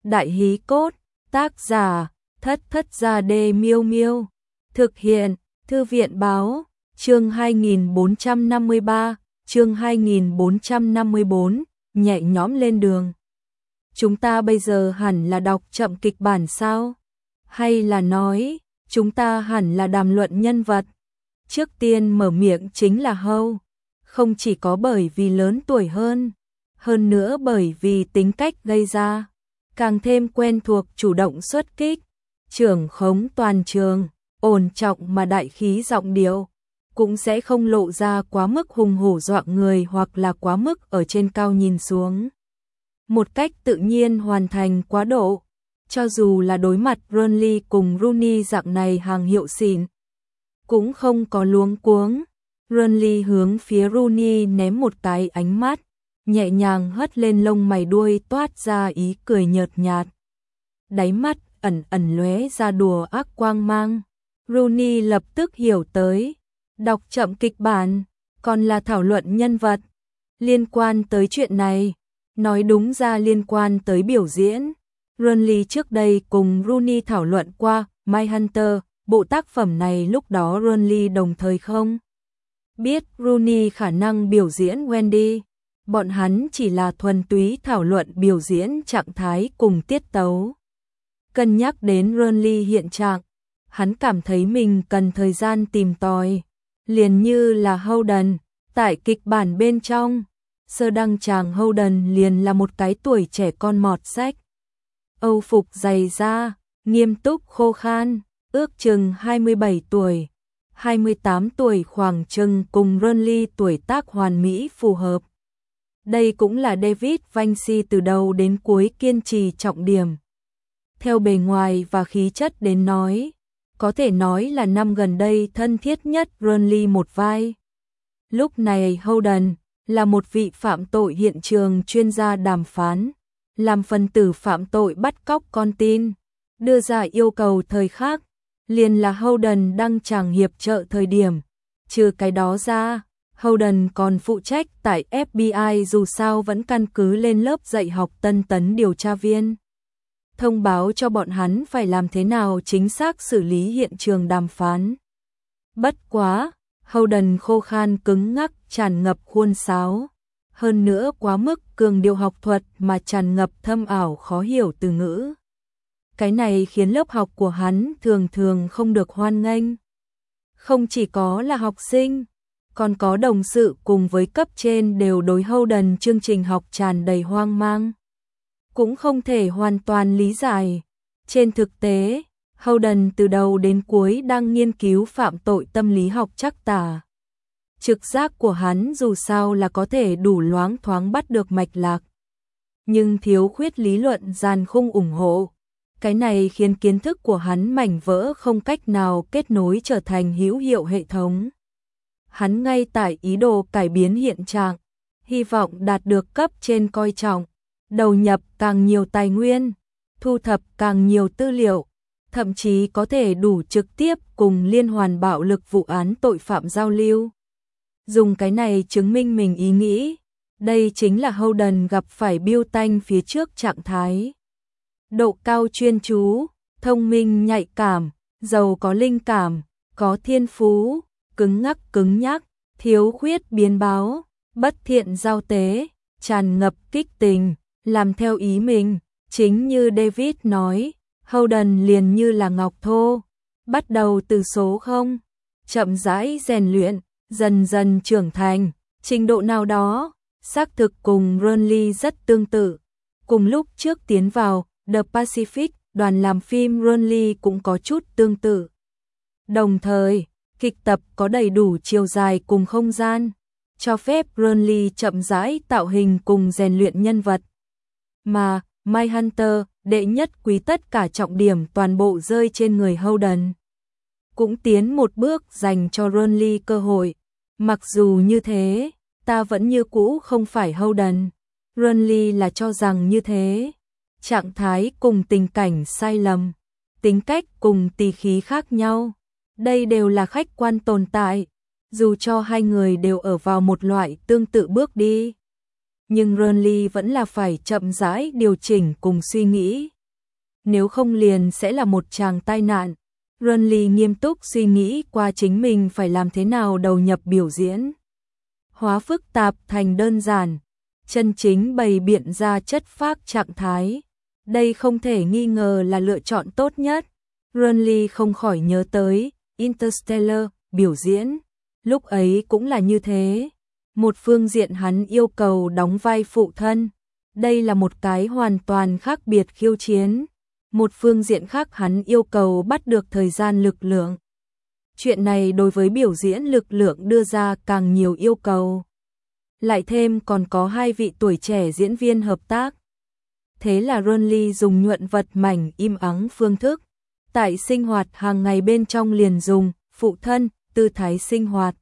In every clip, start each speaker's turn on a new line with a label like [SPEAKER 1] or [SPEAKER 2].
[SPEAKER 1] Đại hí cốt, tác giả, Thất Thất Gia Đê Miêu Miêu. Thực hiện, Thư viện báo, chương 2453, chương 2454, nhẹ nhõm lên đường. Chúng ta bây giờ hẳn là đọc chậm kịch bản sao? Hay là nói, chúng ta hẳn là đàm luận nhân vật? Trước tiên mở miệng chính là Hâu. Không chỉ có bởi vì lớn tuổi hơn nữa bởi vì tính cách gây ra, càng thêm quen thuộc chủ động xuất kích, trưởng khống toàn trường, ổn trọng mà đại khí giọng điệu, cũng sẽ không lộ ra quá mức hùng hổ dọa người hoặc là quá mức ở trên cao nhìn xuống. Một cách tự nhiên hoàn thành quá độ, cho dù là đối mặt Burnley cùng Rooney dạng này hàng hiệu xịn, cũng không có luống cuống. Burnley hướng phía Rooney ném một cái ánh mắt, nhẹ nhàng hất lên lông mày đuôi toát ra ý cười nhợt nhạt. Đáy mắt ẩn ẩn lóe ra đùa ác quang mang. Rooney lập tức hiểu tới, đọc chậm kịch bản, còn là thảo luận nhân vật. Liên quan tới chuyện này, nói đúng ra liên quan tới biểu diễn. Burnley trước đây cùng Rooney thảo luận qua Mindhunter, bộ tác phẩm này lúc đó Burnley đồng thời không biết Rooney khả năng biểu diễn Wendy. Bọn hắn chỉ là thuần túy thảo luận biểu diễn trạng thái cùng tiết tấu. Cân nhắc đến Burnley hiện trạng, hắn cảm thấy mình cần thời gian tìm tòi. Liền như là Holden, tại kịch bản bên trong, sơ đăng tràng Holden liền là một cái tuổi trẻ con mọt sách. Âu phục dày da, nghiêm túc khô khan, ước chừng 27 tuổi, 28 tuổi khoảng chừng cùng Burnley tuổi tác hoàn mỹ phù hợp. Đây cũng là David Vinci từ đầu đến cuối kiên trì trọng điểm. Theo bề ngoài và khí chất đến nói, có thể nói là năm gần đây thân thiết nhất Burnley một vai. Lúc này Holden là một vị phạm tội hiện trường chuyên gia đàm phán, làm phần tử phạm tội bắt cóc con tin, đưa ra yêu cầu thời khắc, liền là Holden đăng tràng hiệp trợ thời điểm. Trừ cái đó ra, Holden còn phụ trách tại FBI, dù sao vẫn căn cứ lên lớp dạy học tân tấn điều tra viên. Thông báo cho bọn hắn phải làm thế nào chính xác xử lý hiện trường đàm phán. Bất quá, Holden khô khan cứng ngắc tràn ngập khuôn sáo. Hơn nữa quá mức cường điệu học thuật mà tràn ngập thâm ảo khó hiểu từ ngữ. Cái này khiến lớp học của hắn thường thường không được hoan nghênh. Không chỉ có là học sinh, còn có đồng sự cùng với cấp trên đều đối Holden chương trình học tràn đầy hoang mang. Cũng không thể hoàn toàn lý giải. Trên thực tế, Holden từ đầu đến cuối đang nghiên cứu phạm tội tâm lý học trắc tả. Trực giác của hắn dù sao là có thể đủ loáng thoáng bắt được mạch lạc, nhưng thiếu khuyết lý luận dàn khung ủng hộ. Cái này khiến kiến thức của hắn mảnh vỡ không cách nào kết nối trở thành hữu hiệu hệ thống. Hắn ngay tại ý đồ cải biến hiện trạng, hy vọng đạt được cấp trên coi trọng, đầu nhập càng nhiều tài nguyên, thu thập càng nhiều tư liệu, thậm chí có thể đủ trực tiếp cùng liên hoàn bạo lực vụ án tội phạm giao lưu. Dùng cái này chứng minh mình ý nghĩ, đây chính là Holden gặp phải Bill Tanh phía trước trạng thái. Độ cao chuyên chú, thông minh nhạy cảm, giàu có linh cảm, có thiên phú, cứng ngắc cứng nhắc, thiếu khuyết biến báo, bất thiện giao tế, tràn ngập kích tình, làm theo ý mình. Chính như David nói, Holden liền như là ngọc thô, bắt đầu từ số 0, chậm rãi rèn luyện, dần dần trưởng thành, trình độ nào đó, xác thực cùng Burnley rất tương tự. Cùng lúc trước tiến vào The Pacific, đoàn làm phim Burnley cũng có chút tương tự. Đồng thời, kịch tập có đầy đủ chiều dài cùng không gian, cho phép Burnley chậm rãi tạo hình cùng rèn luyện nhân vật. Mà Mindhunter, đệ nhất quý tất cả trọng điểm toàn bộ rơi trên người Holden. Cũng tiến một bước dành cho Burnley cơ hội. Mặc dù như thế, ta vẫn như cũ không phải Holden. Burnley là cho rằng như thế. Trạng thái cùng tình cảnh sai lầm, tính cách cùng tỳ khí khác nhau. Đây đều là khách quan tồn tại, dù cho hai người đều ở vào một loại tương tự bước đi. Nhưng Burnley vẫn là phải chậm rãi điều chỉnh cùng suy nghĩ. nếu không liền sẽ là một tràng tai nạn. Runly nghiêm túc suy nghĩ qua chính mình phải làm thế nào đầu nhập biểu diễn. Hóa phức tạp thành đơn giản, chân chính bày biện ra chất phác trạng thái. Đây không thể nghi ngờ là lựa chọn tốt nhất. Runly không khỏi nhớ tới Interstellar, biểu diễn. Lúc ấy cũng là như thế. Một phương diện hắn yêu cầu đóng vai phụ thân. Đây là một cái hoàn toàn khác biệt khiêu chiến. Một phương diện khác hắn yêu cầu bắt được thời gian lực lượng. Chuyện này đối với biểu diễn lực lượng đưa ra càng nhiều yêu cầu. Lại thêm còn có 2 vị tuổi trẻ diễn viên hợp tác. Thế là Runly dùng nhuận vật mảnh im ắng phương thức. Tại sinh hoạt hàng ngày bên trong liền dùng phụ thân, tư thái sinh hoạt.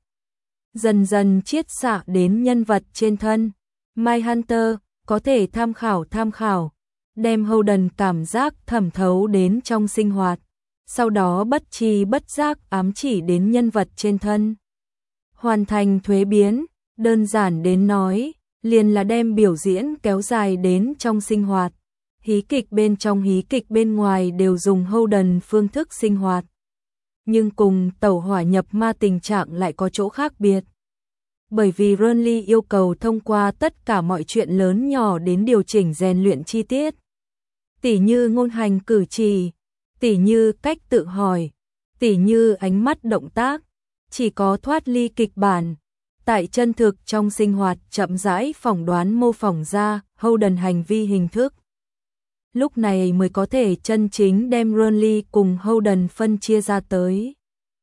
[SPEAKER 1] Dần dần chiết xạ đến nhân vật trên thân. Mindhunter có thể tham khảo, đem Holden cảm giác thẩm thấu đến trong sinh hoạt, sau đó bất tri bất giác ám chỉ đến nhân vật trên thân. Hoàn thành thuế biến, đơn giản đến nói, liền là đem biểu diễn kéo dài đến trong sinh hoạt. Hí kịch bên trong hí kịch bên ngoài đều dùng Holden phương thức sinh hoạt. Nhưng cùng tẩu hỏa nhập ma tình trạng lại có chỗ khác biệt. Bởi vì Runly yêu cầu thông qua tất cả mọi chuyện lớn nhỏ đến điều chỉnh rèn luyện chi tiết. Tỉ như ngôn hành cử chỉ, tỉ như cách tự hỏi, tỉ như ánh mắt động tác, chỉ có thoát ly kịch bản. Tại chân thực trong sinh hoạt chậm rãi phỏng đoán mô phỏng ra Holden hành vi hình thức. Lúc này mới có thể chân chính đem Runly cùng Holden phân chia ra tới.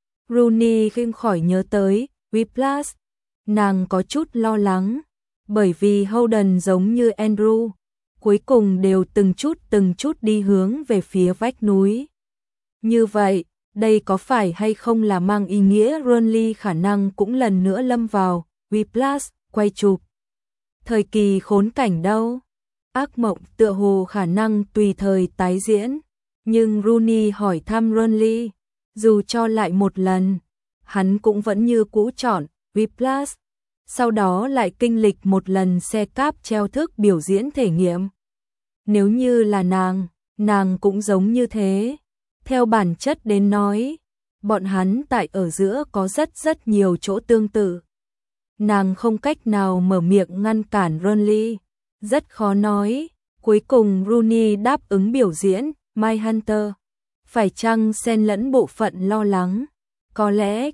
[SPEAKER 1] Rooney không khỏi nhớ tới Whiplash, nàng có chút lo lắng, bởi vì Holden giống như Andrew, cuối cùng đều từng chút đi hướng về phía vách núi. Như vậy, đây có phải hay không là mang ý nghĩa Runly khả năng cũng lần nữa lâm vào Whiplash, quay chụp. Thời kỳ khốn cảnh đâu? Ác mộng tựa hồ khả năng tùy thời tái diễn, nhưng Rooney hỏi thăm Runly, dù cho lại một lần, hắn cũng vẫn như cũ chọn Whiplash, sau đó lại kinh lịch một lần xe cáp treo thức biểu diễn thể nghiệm. Nếu như là nàng cũng giống như thế. Theo bản chất đến nói, bọn hắn tại ở giữa có rất nhiều chỗ tương tự. Nàng không cách nào mở miệng ngăn cản Runly, rất khó nói. Cuối cùng Rooney đáp ứng biểu diễn Mindhunter. Phải chăng xen lẫn bộ phận lo lắng? Có lẽ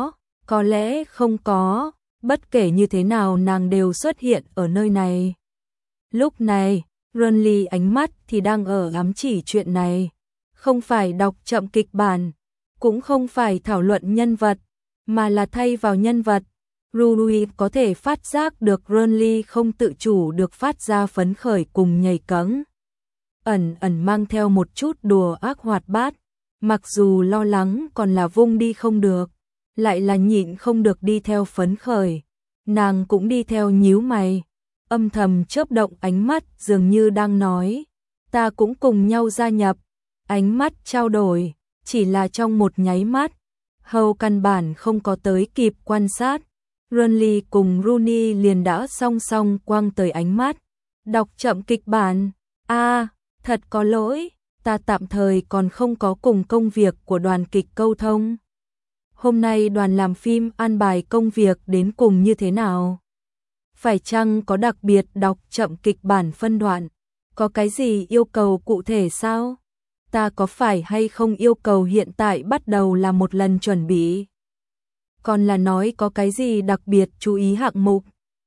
[SPEAKER 1] có lẽ không có. Bất kể như thế nào nàng đều xuất hiện ở nơi này. Lúc này, Runly ánh mắt thì đang ở ám chỉ chuyện này. Không phải đọc chậm kịch bản, cũng không phải thảo luận nhân vật, mà là thay vào nhân vật. Rooney có thể phát giác được Runly không tự chủ được phát ra phấn khởi cùng nhảy cẫng. Ẩn mang theo một chút đùa ác hoạt bát, mặc dù lo lắng còn là vung đi không được, lại là nhịn không được đi theo phấn khởi. Nàng cũng đi theo nhíu mày, âm thầm chớp động ánh mắt dường như đang nói, ta cũng cùng nhau gia nhập. Ánh mắt trao đổi, chỉ là trong một nháy mắt, hầu căn bản không có tới kịp quan sát. Runly cùng Rooney liền đã song song quăng tới ánh mắt. Đọc chậm kịch bản, thật có lỗi, ta tạm thời còn không có cùng công việc của đoàn kịch câu thông. Hôm nay đoàn làm phim an bài công việc đến cùng như thế nào? Phải chăng có đặc biệt đọc chậm kịch bản phân đoạn? Có cái gì yêu cầu cụ thể sao? Ta có phải hay không yêu cầu hiện tại bắt đầu là một lần chuẩn bị? Còn là nói có cái gì đặc biệt chú ý hạng mục?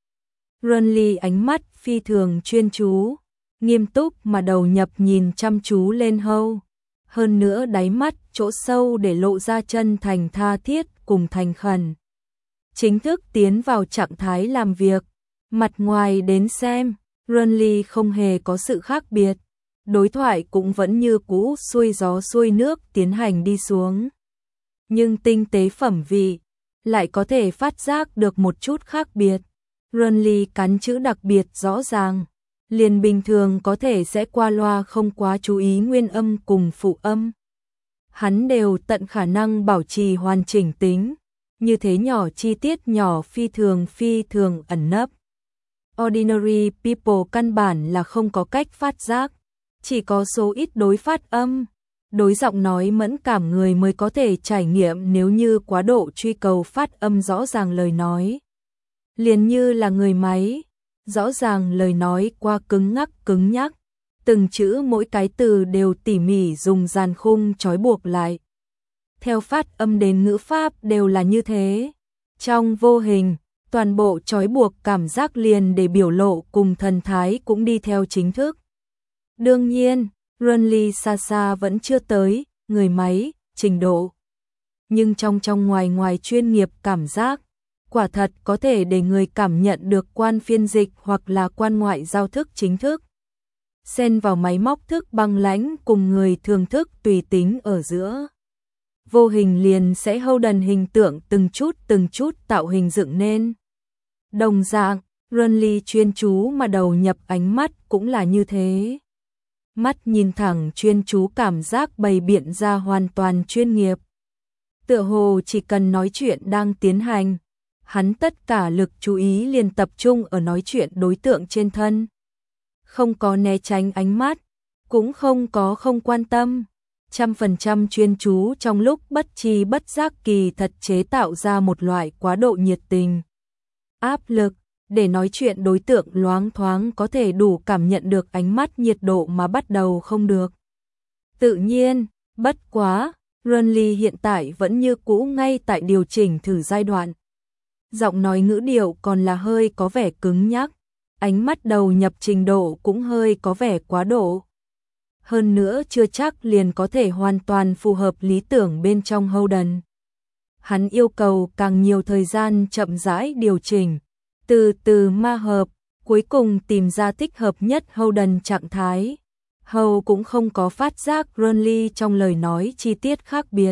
[SPEAKER 1] Runly ánh mắt phi thường chuyên chú, nghiêm túc mà đầu nhập nhìn chăm chú lên Hâu. Hơn nữa đáy mắt chỗ sâu để lộ ra chân thành tha thiết cùng thành khẩn. Chính thức tiến vào trạng thái làm việc, mặt ngoài đến xem, Runly không hề có sự khác biệt. Đối thoại cũng vẫn như cũ xuôi gió xuôi nước tiến hành đi xuống. Nhưng tinh tế phẩm vị lại có thể phát giác được một chút khác biệt. Runly cắn chữ đặc biệt rõ ràng, liền bình thường có thể sẽ qua loa không quá chú ý nguyên âm cùng phụ âm. Hắn đều tận khả năng bảo trì hoàn chỉnh tính, như thế nhỏ chi tiết nhỏ phi thường ẩn nấp. Ordinary people căn bản là không có cách phát giác. Chỉ có số ít đối phát âm, đối giọng nói mẫn cảm người mới có thể trải nghiệm, nếu như quá độ truy cầu phát âm rõ ràng lời nói. Liền như là người máy, rõ ràng lời nói qua cứng nhắc, từng chữ mỗi cái từ đều tỉ mỉ dùng dàn khung trói buộc lại. Theo phát âm đến ngữ pháp đều là như thế. Trong vô hình, toàn bộ trói buộc cảm giác liền để biểu lộ cùng thần thái cũng đi theo chính thức. Đương nhiên, Runly xa xa vẫn chưa tới người máy trình độ. Nhưng trong ngoài chuyên nghiệp cảm giác, quả thật có thể để người cảm nhận được quan phiên dịch hoặc là quan ngoại giao thức chính thức. Xen vào máy móc thức băng lãnh cùng người thường thức tùy tính ở giữa. Vô hình liền sẽ Holden hình tượng từng chút tạo hình dựng nên. Đồng dạng, Runly chuyên chú mà đầu nhập ánh mắt cũng là như thế. Mắt nhìn thẳng chuyên chú, cảm giác bày biện ra hoàn toàn chuyên nghiệp. Tựa hồ chỉ cần nói chuyện đang tiến hành, hắn tất cả lực chú ý liền tập trung ở nói chuyện đối tượng trên thân. Không có né tránh ánh mắt, cũng không có không quan tâm. 100% chuyên chú, trong lúc bất tri bất giác kỳ thật chế tạo ra một loại quá độ nhiệt tình. Áp lực, để nói chuyện đối tượng loáng thoáng có thể đủ cảm nhận được ánh mắt nhiệt độ mà bắt đầu không được. Tự nhiên, bất quá, Runly hiện tại vẫn như cũ ngay tại điều chỉnh thử giai đoạn. Giọng nói ngữ điệu còn là hơi có vẻ cứng nhắc, ánh mắt đầu nhập trình độ cũng hơi có vẻ quá độ. Hơn nữa chưa chắc liền có thể hoàn toàn phù hợp lý tưởng bên trong Holden. Hắn yêu cầu càng nhiều thời gian chậm rãi điều chỉnh, từ từ ma hợp, cuối cùng tìm ra thích hợp nhất Holden trạng thái. Hầu cũng không có phát giác Runly trong lời nói chi tiết khác biệt.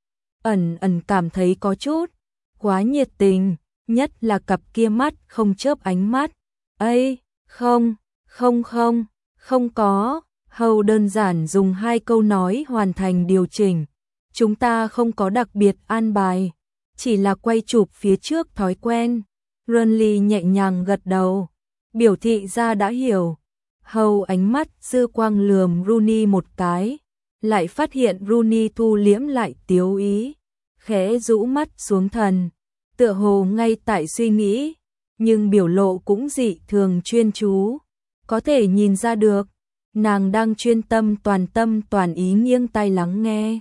[SPEAKER 1] Ẩn cảm thấy có chút quá nhiệt tình, nhất là cặp kia mắt không chớp ánh mắt. Ây, không có. Hầu đơn giản dùng 2 câu nói hoàn thành điều chỉnh. Chúng ta không có đặc biệt an bài, chỉ là quay chụp phía trước thói quen. Runly nhẹ nhàng gật đầu, biểu thị ra đã hiểu. Hầu ánh mắt dư quang lườm Rooney một cái, lại phát hiện Rooney thu liễm lại tiếu ý, khẽ rũ mắt xuống thần, tựa hồ ngay tại suy nghĩ, nhưng biểu lộ cũng dị thường chuyên chú, có thể nhìn ra được, nàng đang chuyên tâm toàn ý nghiêng tai lắng nghe,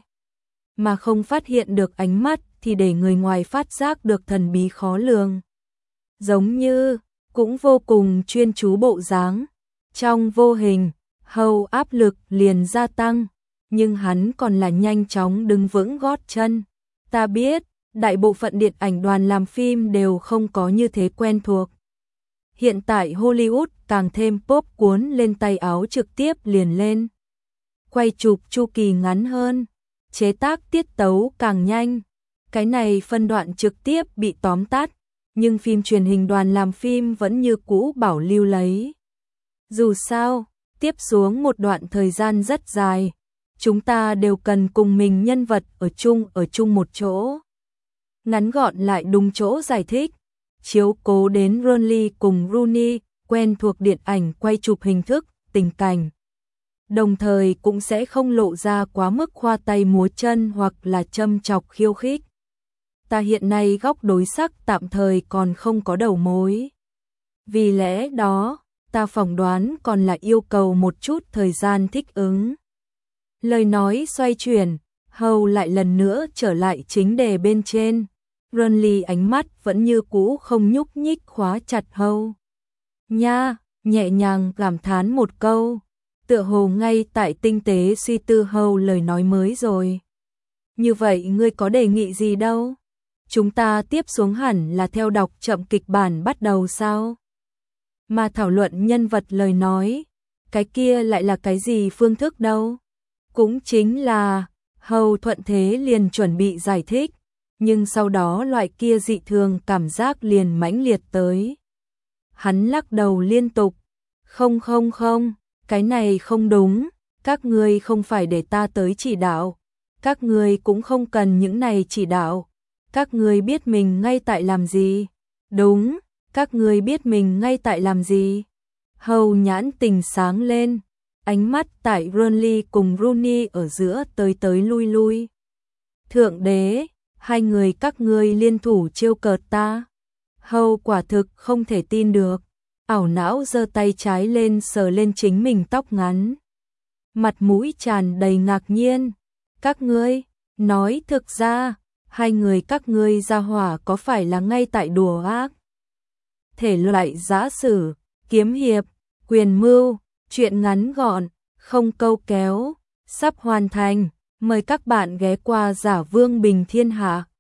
[SPEAKER 1] mà không phát hiện được ánh mắt thì để người ngoài phát giác được thần bí khó lường. Giống như, cũng vô cùng chuyên chú bộ dáng. Trong vô hình, Hầu áp lực liền gia tăng, nhưng hắn còn là nhanh chóng đứng vững gót chân. Ta biết, đại bộ phận điện ảnh đoàn làm phim đều không có như thế quen thuộc. Hiện tại Hollywood càng thêm pop, cuốn lên tay áo trực tiếp liền lên. Quay chụp chu kỳ ngắn hơn, chế tác tiết tấu càng nhanh. Cái này phân đoạn trực tiếp bị tóm tắt, nhưng phim truyền hình đoàn làm phim vẫn như cũ bảo lưu lấy. Dù sao, tiếp xuống một đoạn thời gian rất dài, chúng ta đều cần cùng mình nhân vật ở chung một chỗ. Ngắn gọn lại đúng chỗ giải thích, chiếu cố đến Runly cùng Rooney quen thuộc điện ảnh quay chụp hình thức, tình cảnh. Đồng thời cũng sẽ không lộ ra quá mức khoa tay múa chân hoặc là châm chọc khiêu khích. Ta hiện nay góc đối sắc tạm thời còn không có đầu mối. Vì lẽ đó, ta phỏng đoán còn là yêu cầu một chút thời gian thích ứng. Lời nói xoay chuyển, Hầu lại lần nữa trở lại chính đề bên trên. Runly ánh mắt vẫn như cũ không nhúc nhích khóa chặt Hầu. Nha, nhẹ nhàng cảm thán một câu, tựa hồ ngay tại tinh tế suy tư Hầu lời nói mới rồi. Như vậy ngươi có đề nghị gì đâu? Chúng ta tiếp xuống hẳn là theo đọc chậm kịch bản bắt đầu sao? Mà thảo luận nhân vật lời nói, cái kia lại là cái gì phương thức đâu? Cũng chính là, Hầu thuận thế liền chuẩn bị giải thích, nhưng sau đó loại kia dị thường cảm giác liền mãnh liệt tới. Hắn lắc đầu liên tục, không, cái này không đúng, các ngươi không phải để ta tới chỉ đạo, các ngươi cũng không cần những này chỉ đạo, các ngươi biết mình ngay tại làm gì, đúng. Các ngươi biết mình ngay tại làm gì? Hầu nhãn tình sáng lên, ánh mắt tại Burnley cùng Rooney ở giữa tới tới lui lui. Thượng đế, hai người các ngươi liên thủ trêu cợt ta. Hầu quả thực không thể tin được. Ảo não giơ tay trái lên sờ lên chính mình tóc ngắn. Mặt mũi tràn đầy ngạc nhiên. Các ngươi, nói thực ra, hai người các ngươi ra hỏa có phải là ngay tại đùa ác? Thể loại giã sử, kiếm hiệp, quyền mưu, truyện ngắn gọn, không câu kéo, sắp hoàn thành. Mời các bạn ghé qua Giả Vương Bình Thiên Hạ.